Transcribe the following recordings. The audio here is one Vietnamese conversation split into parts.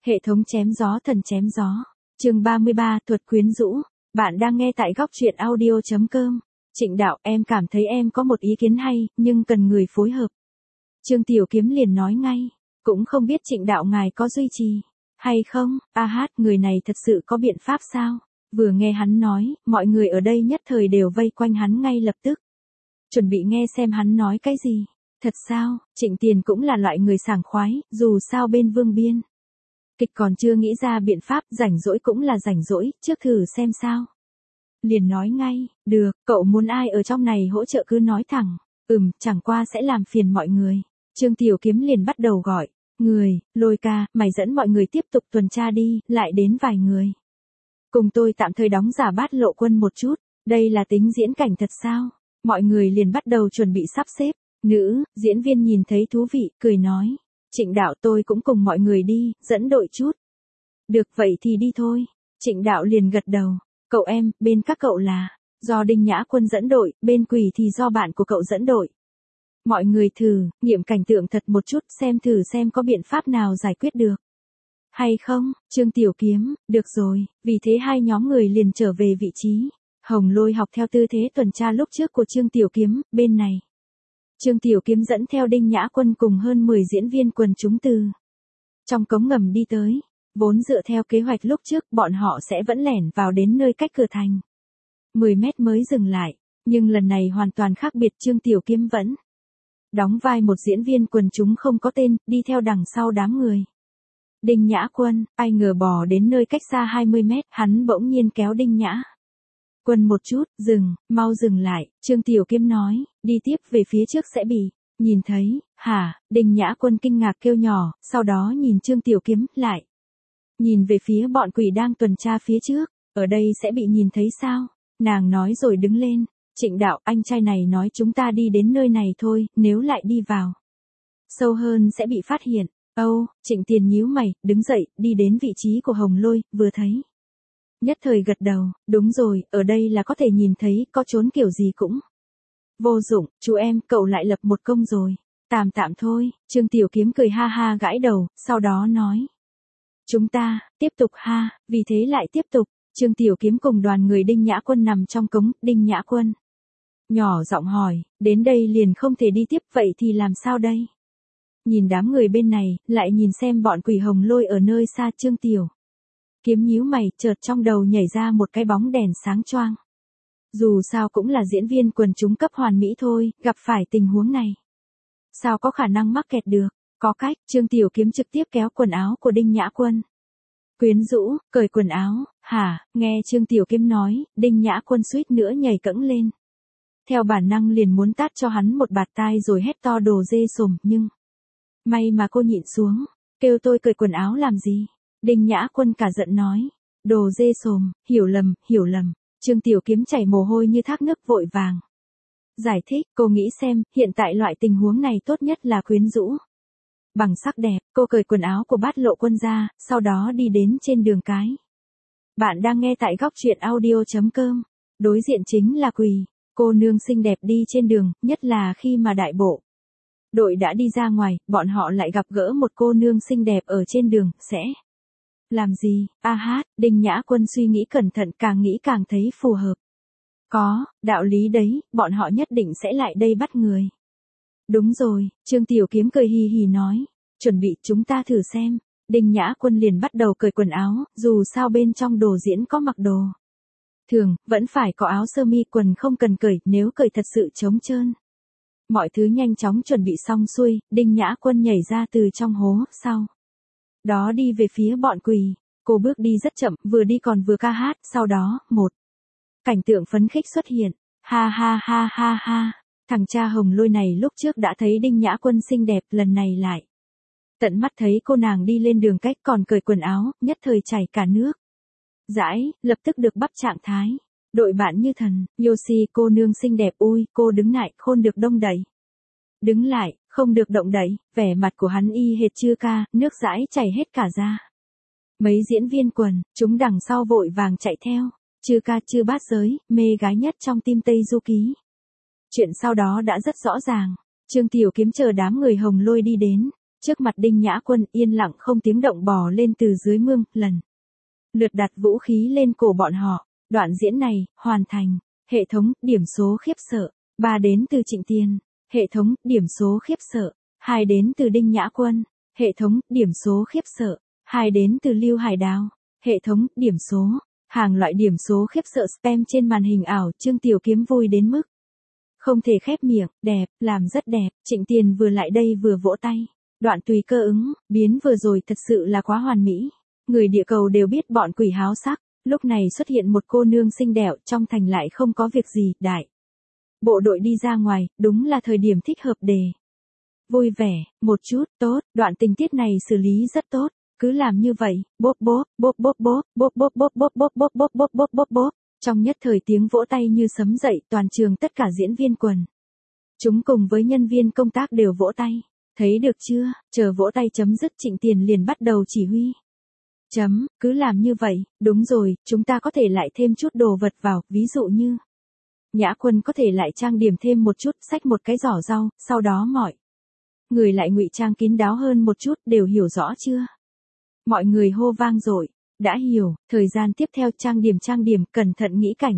Hệ thống chém gió thần chém gió. Chương 33, thuật quyến rũ. Bạn đang nghe tại góc truyện audio.com. Trịnh Đạo, em cảm thấy em có một ý kiến hay, nhưng cần người phối hợp. Trương Tiểu Kiếm liền nói ngay, cũng không biết Trịnh Đạo ngài có duy trì hay không. Người này thật sự có biện pháp sao? Vừa nghe hắn nói, mọi người ở đây nhất thời đều vây quanh hắn ngay lập tức. Chuẩn bị nghe xem hắn nói cái gì. Thật sao? Trịnh Tiền cũng là loại người sảng khoái, dù sao bên Vương Biên kịch còn chưa nghĩ ra biện pháp, rảnh rỗi cũng là rảnh rỗi, trước thử xem sao. Liền nói ngay, được, cậu muốn ai ở trong này hỗ trợ cứ nói thẳng. Chẳng qua sẽ làm phiền mọi người. Trương Tiểu Kiếm liền bắt đầu gọi người. Lôi ca, mày dẫn mọi người tiếp tục tuần tra đi. Lại đến vài người. Cùng tôi tạm thời đóng giả Bát Lộ Quân một chút. Đây là tính diễn cảnh thật sao? Mọi người liền bắt đầu chuẩn bị sắp xếp. Nữ diễn viên nhìn thấy thú vị, cười nói, Trịnh Đạo, tôi cũng cùng mọi người đi, dẫn đội chút. Được, vậy thì đi thôi. Trịnh Đạo liền gật đầu. Cậu em, bên các cậu là do Đinh Nhã Quân dẫn đội, bên Quỷ thì do bạn của cậu dẫn đội. Mọi người thử nghiệm cảnh tượng thật một chút, thử xem có biện pháp nào giải quyết được hay không. Trương Tiểu Kiếm, được rồi. Vì thế hai nhóm người liền trở về vị trí. Hồng Lôi học theo tư thế tuần tra lúc trước của Trương Tiểu Kiếm. Bên này, Trương Tiểu Kiếm dẫn theo Đinh Nhã Quân cùng hơn 10 diễn viên quần chúng từ trong cống ngầm đi tới. Vốn dựa theo kế hoạch lúc trước, bọn họ sẽ vẫn lẻn vào đến nơi cách cửa thành 10 mét mới dừng lại. Nhưng lần này hoàn toàn khác biệt, Trương Tiểu Kiếm vẫn đóng vai một diễn viên quần chúng không có tên, đi theo đằng sau đám người. Đinh Nhã Quân, ai ngờ bò đến nơi cách xa 20 mét, hắn bỗng nhiên kéo Đinh Nhã Quân một chút, mau dừng lại. Trương Tiểu Kiếm nói, đi tiếp về phía trước sẽ bị nhìn thấy. Hả? Đinh Nhã Quân kinh ngạc kêu nhỏ, sau đó nhìn Trương Tiểu Kiếm, lại nhìn về phía bọn quỷ đang tuần tra phía trước. Ở đây sẽ bị nhìn thấy sao? Nàng nói rồi đứng lên. Trịnh Đạo, anh trai này nói chúng ta đi đến nơi này thôi, nếu lại đi vào sâu hơn sẽ bị phát hiện. Trịnh Tiền nhíu mày, đứng dậy, đi đến vị trí của Hồng Lôi, vừa thấy nhất thời gật đầu. Đúng rồi, ở đây là có thể nhìn thấy, có trốn kiểu gì cũng vô dụng. Chú em, cậu lại lập một công rồi. Tạm thôi. Trương Tiểu Kiếm cười ha ha gãi đầu, sau đó nói, chúng ta tiếp tục ha. Vì thế lại tiếp tục. Trương Tiểu Kiếm cùng đoàn người Đinh Nhã Quân nằm trong cống. Đinh Nhã Quân nhỏ giọng hỏi, đến đây liền không thể đi tiếp, vậy thì làm sao đây? Nhìn đám người bên này, lại nhìn xem bọn quỷ Hồng Lôi ở nơi xa. Trương Tiểu Kiếm nhíu mày, chợt trong đầu nhảy ra một cái bóng đèn sáng choang. Dù sao cũng là diễn viên quần chúng cấp hoàn mỹ thôi, gặp phải tình huống này sao có khả năng mắc kẹt được? Có cách. Trương Tiểu Kiếm trực tiếp kéo quần áo của Đinh Nhã Quân. Quyến rũ, cởi quần áo. Hả? Nghe Trương Tiểu Kiếm nói, Đinh Nhã Quân suýt nữa nhảy cẫng lên. Theo bản năng liền muốn tát cho hắn một bạt tai rồi hét to đồ dê sồm, nhưng may mà cô nhịn xuống. Kêu tôi cởi quần áo làm gì? Đinh Nhã Quân cả giận nói. Đồ dê sồm, hiểu lầm. Trương Tiểu Kiếm chảy mồ hôi như thác nước, vội vàng giải thích, cô nghĩ xem, hiện tại loại tình huống này tốt nhất là quyến rũ bằng sắc đẹp. Cô cởi quần áo của Bát Lộ Quân ra, sau đó đi đến trên đường cái. Bạn đang nghe tại góc truyện audio.com. Đối diện chính là Quỳ, cô nương xinh đẹp đi trên đường, nhất là khi mà đại bộ đội đã đi ra ngoài, bọn họ lại gặp gỡ một cô nương xinh đẹp ở trên đường, sẽ làm gì? Đinh Nhã Quân suy nghĩ cẩn thận, càng nghĩ càng thấy phù hợp. Có đạo lý đấy, bọn họ nhất định sẽ lại đây bắt người. Đúng rồi. Trương Tiểu Kiếm cười hì hì nói, chuẩn bị, chúng ta thử xem. Đinh Nhã Quân liền bắt đầu cởi quần áo, dù sao bên trong đồ diễn có mặc đồ thường, vẫn phải có áo sơ mi, quần không cần cởi, nếu cởi thật sự trống trơn. Mọi thứ nhanh chóng chuẩn bị xong xuôi, Đinh Nhã Quân nhảy ra từ trong hố, sau đó đi về phía bọn quỳ. Cô bước đi rất chậm, vừa đi còn vừa ca hát, sau đó, một cảnh tượng phấn khích xuất hiện. Ha. Thằng cha Hồng Lôi này lúc trước đã thấy Đinh Nhã Quân xinh đẹp, lần này lại tận mắt thấy cô nàng đi lên đường cách còn cởi quần áo, nhất thời chảy cả nước dãi, lập tức được bắp trạng thái. Đội bạn như thần, Yoshi, cô nương xinh đẹp, ui, cô đứng lại, khôn được đông đẩy. Đứng lại, không được động đẩy. Vẻ mặt của hắn y hệt Chư Ca, nước dãi chảy hết cả ra. Mấy diễn viên quần chúng đằng sau vội vàng chạy theo. Chư Ca, Chư Bát Giới, mê gái nhất trong tim Tây Du Ký. Chuyện sau đó đã rất rõ ràng. Trương Tiểu Kiếm chờ đám người Hồng Lôi đi đến. Trước mặt Đinh Nhã Quân yên lặng không tiếng động bò lên từ dưới mương, lần lượt đặt vũ khí lên cổ bọn họ. Đoạn diễn này, hoàn thành. Hệ thống, điểm số khiếp sợ. 3 đến từ Trịnh Tiền. Hệ thống, điểm số khiếp sợ. 2 đến từ Đinh Nhã Quân. Hệ thống, điểm số khiếp sợ. 2 đến từ Lưu Hải Đào. Hệ thống, điểm số. Hàng loại điểm số khiếp sợ spam trên màn hình ảo. Trương Tiểu Kiếm vui đến mức không thể khép miệng. Đẹp, làm rất đẹp. Trịnh Tiền vừa lại đây vừa vỗ tay. Đoạn tùy cơ ứng, biến vừa rồi thật sự là quá hoàn mỹ. Người địa cầu đều biết bọn quỷ háo sắc. Lúc này xuất hiện một cô nương xinh đẹp trong thành lại không có việc gì, đại bộ đội đi ra ngoài, đúng là thời điểm thích hợp để vui vẻ, một chút, tốt, đoạn tình tiết này xử lý rất tốt, cứ làm như vậy, bốp bốp, bốp bốp bốp, bốp bốp bốp bốp bốp bốp bốp bốp bốp bốp bốp. Trong nhất thời tiếng vỗ tay như sấm dậy, toàn trường tất cả diễn viên quần chúng cùng với nhân viên công tác đều vỗ tay. Thấy được chưa, chờ vỗ tay chấm dứt Trịnh Tiền liền bắt đầu chỉ huy. Cứ làm như vậy, đúng rồi, chúng ta có thể lại thêm chút đồ vật vào, ví dụ như Nhã Quân có thể lại trang điểm thêm một chút, xách một cái giỏ rau, sau đó mọi người lại ngụy trang kín đáo hơn một chút, đều hiểu rõ chưa? Mọi người hô vang dội, đã hiểu, thời gian tiếp theo trang điểm, cẩn thận nghĩ cảnh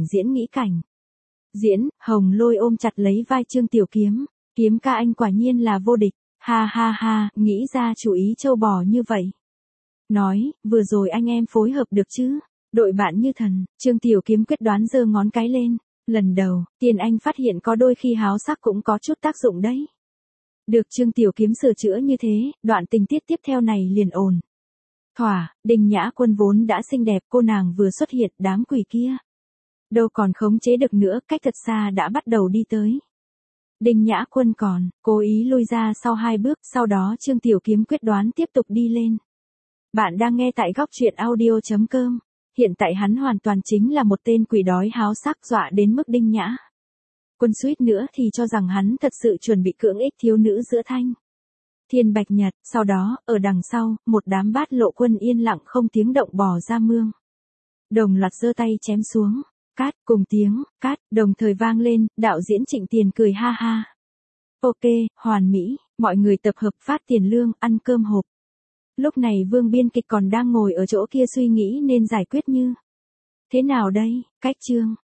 diễn, Hồng Lôi ôm chặt lấy vai Trương Tiểu Kiếm, Kiếm ca anh quả nhiên là vô địch, ha ha ha, nghĩ ra chủ ý châu bò như vậy. Nói, vừa rồi anh em phối hợp được chứ? Đội bạn như thần, Trương Tiểu Kiếm quyết đoán giơ ngón cái lên. Lần đầu, Tiền Anh phát hiện có đôi khi háo sắc cũng có chút tác dụng đấy. Được Trương Tiểu Kiếm sửa chữa như thế, đoạn tình tiết tiếp theo này liền ổn thỏa. Đinh Nhã Quân vốn đã xinh đẹp, cô nàng vừa xuất hiện, đám quỷ kia đâu còn khống chế được nữa, cách thật xa đã bắt đầu đi tới. Đinh Nhã Quân còn cố ý lui ra sau 2 bước, sau đó Trương Tiểu Kiếm quyết đoán tiếp tục đi lên. Bạn đang nghe tại góc truyện audio.com. Hiện tại hắn hoàn toàn chính là một tên quỷ đói háo sắc, dọa đến mức Đinh Nhã Quân suýt nữa thì cho rằng hắn thật sự chuẩn bị cưỡng ích thiếu nữ giữa thanh thiên bạch nhật. Sau đó, ở đằng sau, một đám bát lộ quân yên lặng không tiếng động bò ra mương. Đồng loạt giơ tay chém xuống. Cát, cùng tiếng cát đồng thời vang lên, đạo diễn Trịnh Tiền cười ha ha. Ok, hoàn mỹ, mọi người tập hợp phát tiền lương, ăn cơm hộp. Lúc này Vương biên kịch còn đang ngồi ở chỗ kia suy nghĩ nên giải quyết như thế nào đây, cách chương.